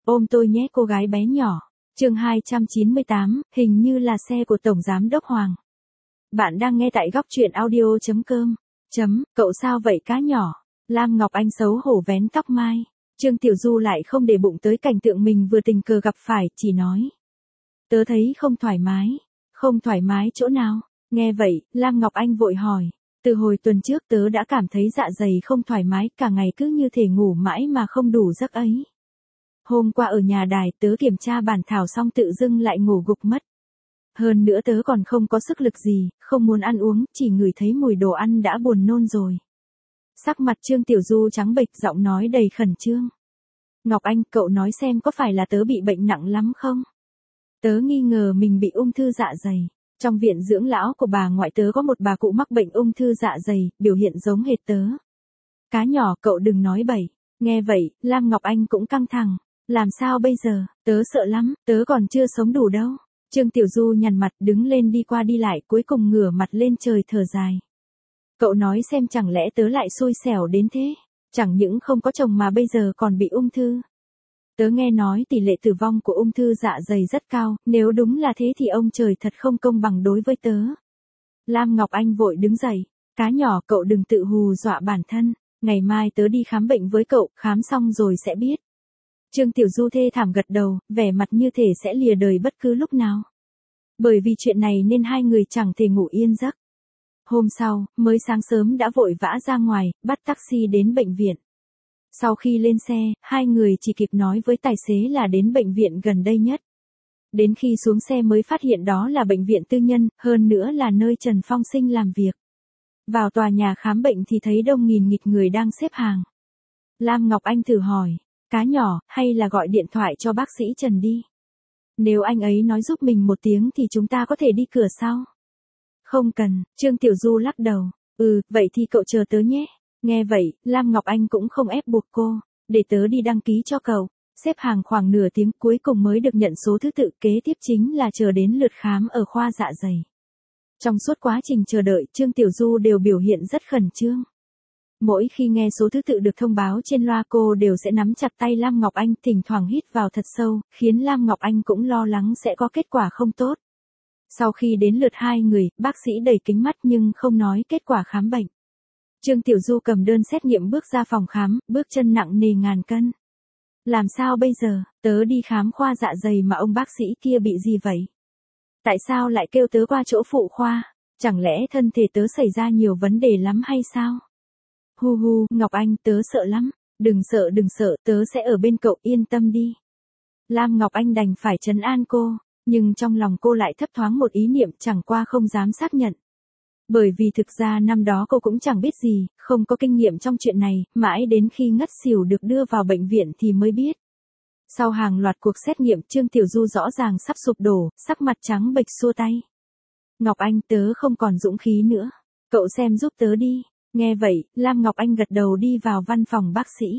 Ôm tôi nhé cô gái bé nhỏ. Chương 298, hình như là xe của Tổng Giám đốc Hoàng. Bạn đang nghe tại góc truyện audio.com. Cậu sao vậy cá nhỏ? Lam Ngọc Anh xấu hổ vén tóc mai. Trương Tiểu Du lại không để bụng tới cảnh tượng mình vừa tình cờ gặp phải, chỉ nói. Tớ thấy không thoải mái. Không thoải mái chỗ nào? Nghe vậy, Lam Ngọc Anh vội hỏi. Từ hồi tuần trước tớ đã cảm thấy dạ dày không thoải mái, cả ngày cứ như thể ngủ mãi mà không đủ giấc ấy. Hôm qua ở nhà đài tớ kiểm tra bản thảo xong tự dưng lại ngủ gục mất. Hơn nữa tớ còn không có sức lực gì, không muốn ăn uống, chỉ ngửi thấy mùi đồ ăn đã buồn nôn rồi. Sắc mặt Trương Tiểu Du trắng bệch, giọng nói đầy khẩn trương. Ngọc Anh, cậu nói xem có phải là tớ bị bệnh nặng lắm không? Tớ nghi ngờ mình bị ung thư dạ dày. Trong viện dưỡng lão của bà ngoại tớ có một bà cụ mắc bệnh ung thư dạ dày, biểu hiện giống hệt tớ. Cá nhỏ, cậu đừng nói bậy. Nghe vậy, Lam Ngọc Anh cũng căng thẳng. Làm sao bây giờ? Tớ sợ lắm, tớ còn chưa sống đủ đâu. Trương Tiểu Du nhằn mặt, đứng lên đi qua đi lại, cuối cùng ngửa mặt lên trời thở dài. Cậu nói xem, chẳng lẽ tớ lại xui xẻo đến thế? Chẳng những không có chồng mà bây giờ còn bị ung thư. Tớ nghe nói tỷ lệ tử vong của ung thư dạ dày rất cao, nếu đúng là thế thì ông trời thật không công bằng đối với tớ. Lam Ngọc Anh vội đứng dậy. Cá nhỏ, cậu đừng tự hù dọa bản thân. Ngày mai tớ đi khám bệnh với cậu, khám xong rồi sẽ biết. Trương Tiểu Du thê thảm gật đầu, vẻ mặt như thể sẽ lìa đời bất cứ lúc nào. Bởi vì chuyện này nên hai người chẳng thể ngủ yên giấc. Hôm sau, mới sáng sớm đã vội vã ra ngoài, bắt taxi đến bệnh viện. Sau khi lên xe, hai người chỉ kịp nói với tài xế là đến bệnh viện gần đây nhất. Đến khi xuống xe mới phát hiện đó là bệnh viện tư nhân, hơn nữa là nơi Trần Phong Sinh làm việc. Vào tòa nhà khám bệnh thì thấy đông nghìn nghịt người đang xếp hàng. Lam Ngọc Anh thử hỏi. Cá nhỏ, hay là gọi điện thoại cho bác sĩ Trần đi. Nếu anh ấy nói giúp mình một tiếng thì chúng ta có thể đi cửa sau. Không cần, Trương Tiểu Du lắc đầu. Vậy thì cậu chờ tớ nhé. Nghe vậy, Lam Ngọc Anh cũng không ép buộc cô. Để tớ đi đăng ký cho cậu. Xếp hàng khoảng nửa tiếng cuối cùng mới được nhận số thứ tự, kế tiếp chính là chờ đến lượt khám ở khoa dạ dày. Trong suốt quá trình chờ đợi, Trương Tiểu Du đều biểu hiện rất khẩn trương. Mỗi khi nghe số thứ tự được thông báo trên loa cô đều sẽ nắm chặt tay Lam Ngọc Anh, thỉnh thoảng hít vào thật sâu, khiến Lam Ngọc Anh cũng lo lắng sẽ có kết quả không tốt. Sau khi đến lượt hai người, bác sĩ đẩy kính mắt nhưng không nói kết quả khám bệnh. Trương Tiểu Du cầm đơn xét nghiệm bước ra phòng khám, bước chân nặng nề ngàn cân. Làm sao bây giờ, tớ đi khám khoa dạ dày mà ông bác sĩ kia bị gì vậy? Tại sao lại kêu tớ qua chỗ phụ khoa? Chẳng lẽ thân thể tớ xảy ra nhiều vấn đề lắm hay sao? Hu, Ngọc Anh, tớ sợ lắm. Đừng sợ, tớ sẽ ở bên cậu, yên tâm đi. Lam Ngọc Anh đành phải trấn an cô, nhưng trong lòng cô lại thấp thoáng một ý niệm, chẳng qua không dám xác nhận. Bởi vì thực ra năm đó cô cũng chẳng biết gì, không có kinh nghiệm trong chuyện này, mãi đến khi ngất xỉu được đưa vào bệnh viện thì mới biết. Sau hàng loạt cuộc xét nghiệm, Trương Tiểu Du rõ ràng sắp sụp đổ, sắc mặt trắng bệch xua tay. Ngọc Anh, tớ không còn dũng khí nữa. Cậu xem giúp tớ đi. Nghe vậy, Lam Ngọc Anh gật đầu đi vào văn phòng bác sĩ.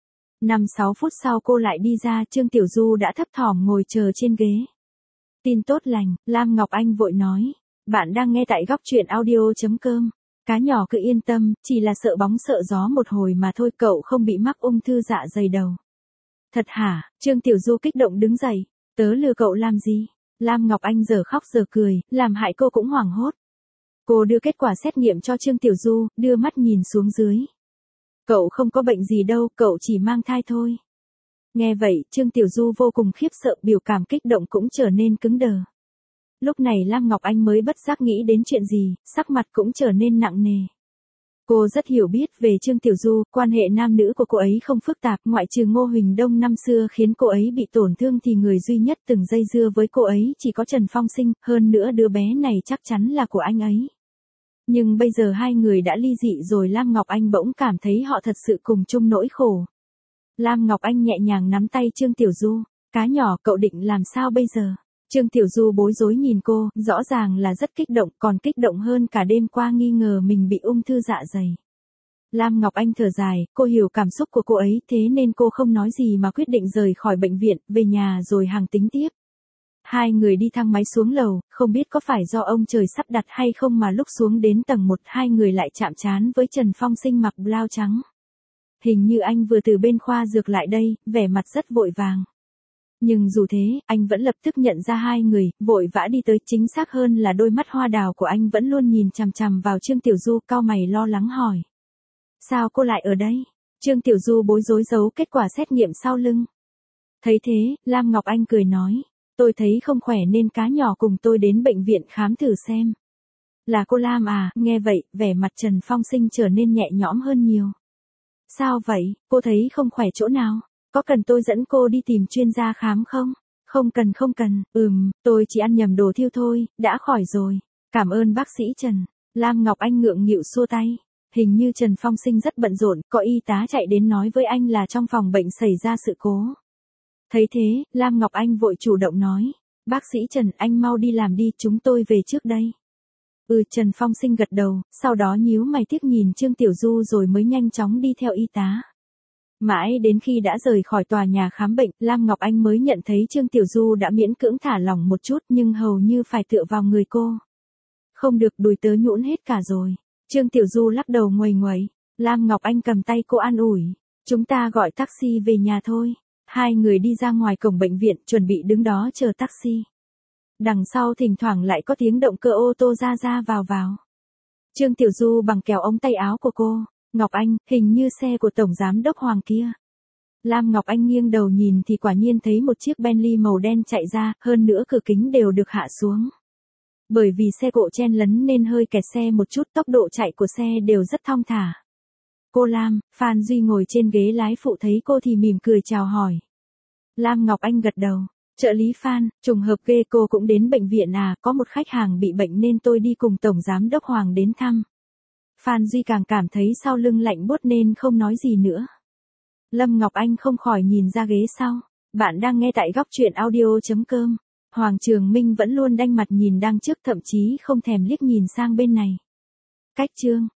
5-6 phút sau cô lại đi ra, Trương Tiểu Du đã thấp thỏm ngồi chờ trên ghế. Tin tốt lành, Lam Ngọc Anh vội nói. Bạn đang nghe tại góc truyện audio.com. Cá nhỏ cứ yên tâm, chỉ là sợ bóng sợ gió một hồi mà thôi, cậu không bị mắc ung thư dạ dày đâu. Thật hả? Trương Tiểu Du kích động đứng dậy. Tớ lừa cậu làm gì? Lam Ngọc Anh giờ khóc giờ cười, làm hại cô cũng hoảng hốt. Cô đưa kết quả xét nghiệm cho Trương Tiểu Du, đưa mắt nhìn xuống dưới. Cậu không có bệnh gì đâu, cậu chỉ mang thai thôi. Nghe vậy, Trương Tiểu Du vô cùng khiếp sợ, biểu cảm kích động cũng trở nên cứng đờ. Lúc này Lam Ngọc Anh mới bất giác nghĩ đến chuyện gì, sắc mặt cũng trở nên nặng nề. Cô rất hiểu biết về Trương Tiểu Du, quan hệ nam nữ của cô ấy không phức tạp, ngoại trừ Ngô Huỳnh Đông năm xưa khiến cô ấy bị tổn thương thì người duy nhất từng dây dưa với cô ấy chỉ có Trần Phong Sinh, hơn nữa đứa bé này chắc chắn là của anh ấy. Nhưng bây giờ hai người đã ly dị rồi, Lam Ngọc Anh bỗng cảm thấy họ thật sự cùng chung nỗi khổ. Lam Ngọc Anh nhẹ nhàng nắm tay Trương Tiểu Du. Cá nhỏ, cậu định làm sao bây giờ? Trương Tiểu Du bối rối nhìn cô, rõ ràng là rất kích động, còn kích động hơn cả đêm qua nghi ngờ mình bị ung thư dạ dày. Lam Ngọc Anh thở dài, cô hiểu cảm xúc của cô ấy, thế nên cô không nói gì mà quyết định rời khỏi bệnh viện, về nhà rồi hằng tính tiếp. Hai người đi thang máy xuống lầu, không biết có phải do ông trời sắp đặt hay không mà lúc xuống đến tầng 1 hai người lại chạm trán với Trần Phong Sinh mặc blau trắng. Hình như anh vừa từ bên khoa dược lại đây, vẻ mặt rất vội vàng. Nhưng dù thế, anh vẫn lập tức nhận ra hai người, vội vã đi tới, chính xác hơn là đôi mắt hoa đào của anh vẫn luôn nhìn chằm chằm vào Trương Tiểu Du, cau mày lo lắng hỏi. Sao cô lại ở đây? Trương Tiểu Du bối rối giấu kết quả xét nghiệm sau lưng. Thấy thế, Lam Ngọc Anh cười nói, tôi thấy không khỏe nên cá nhỏ cùng tôi đến bệnh viện khám thử xem. Là cô Lam à? Nghe vậy, vẻ mặt Trần Phong Sinh trở nên nhẹ nhõm hơn nhiều. Sao vậy, cô thấy không khỏe chỗ nào? Có cần tôi dẫn cô đi tìm chuyên gia khám không? Không cần, tôi chỉ ăn nhầm đồ thiêu thôi, đã khỏi rồi. Cảm ơn bác sĩ Trần. Lam Ngọc Anh ngượng nghịu xua tay. Hình như Trần Phong Sinh rất bận rộn, có y tá chạy đến nói với anh là trong phòng bệnh xảy ra sự cố. Thấy thế, Lam Ngọc Anh vội chủ động nói. Bác sĩ Trần, anh mau đi làm đi, chúng tôi về trước đây. Trần Phong Sinh gật đầu, sau đó nhíu mày tiếc nhìn Trương Tiểu Du rồi mới nhanh chóng đi theo y tá. Mãi đến khi đã rời khỏi tòa nhà khám bệnh, Lam Ngọc Anh mới nhận thấy Trương Tiểu Du đã miễn cưỡng thả lỏng một chút nhưng hầu như phải tựa vào người cô. Không được, đùi tớ nhũn hết cả rồi. Trương Tiểu Du lắc đầu nguầy nguẩy. Lam Ngọc Anh cầm tay cô an ủi. Chúng ta gọi taxi về nhà thôi. Hai người đi ra ngoài cổng bệnh viện chuẩn bị đứng đó chờ taxi. Đằng sau thỉnh thoảng lại có tiếng động cơ ô tô ra vào. Trương Tiểu Du bằng kèo ống tay áo của cô. Ngọc Anh, hình như xe của Tổng Giám Đốc Hoàng kia. Lam Ngọc Anh nghiêng đầu nhìn thì quả nhiên thấy một chiếc Bentley màu đen chạy ra, hơn nữa cửa kính đều được hạ xuống. Bởi vì xe cộ chen lấn nên hơi kẹt xe một chút, tốc độ chạy của xe đều rất thong thả. Cô Lam, Phan Duy ngồi trên ghế lái phụ thấy cô thì mỉm cười chào hỏi. Lam Ngọc Anh gật đầu. Trợ lý Phan, trùng hợp ghê, cô cũng đến bệnh viện à? Có một khách hàng bị bệnh nên tôi đi cùng Tổng Giám Đốc Hoàng đến thăm. Phan Duy càng cảm thấy sau lưng lạnh buốt nên không nói gì nữa. Lâm Ngọc Anh không khỏi nhìn ra ghế sau. Bạn đang nghe tại góc truyện audio.com. Hoàng Trường Minh vẫn luôn đanh mặt nhìn đằng trước, thậm chí không thèm liếc nhìn sang bên này. Cách chương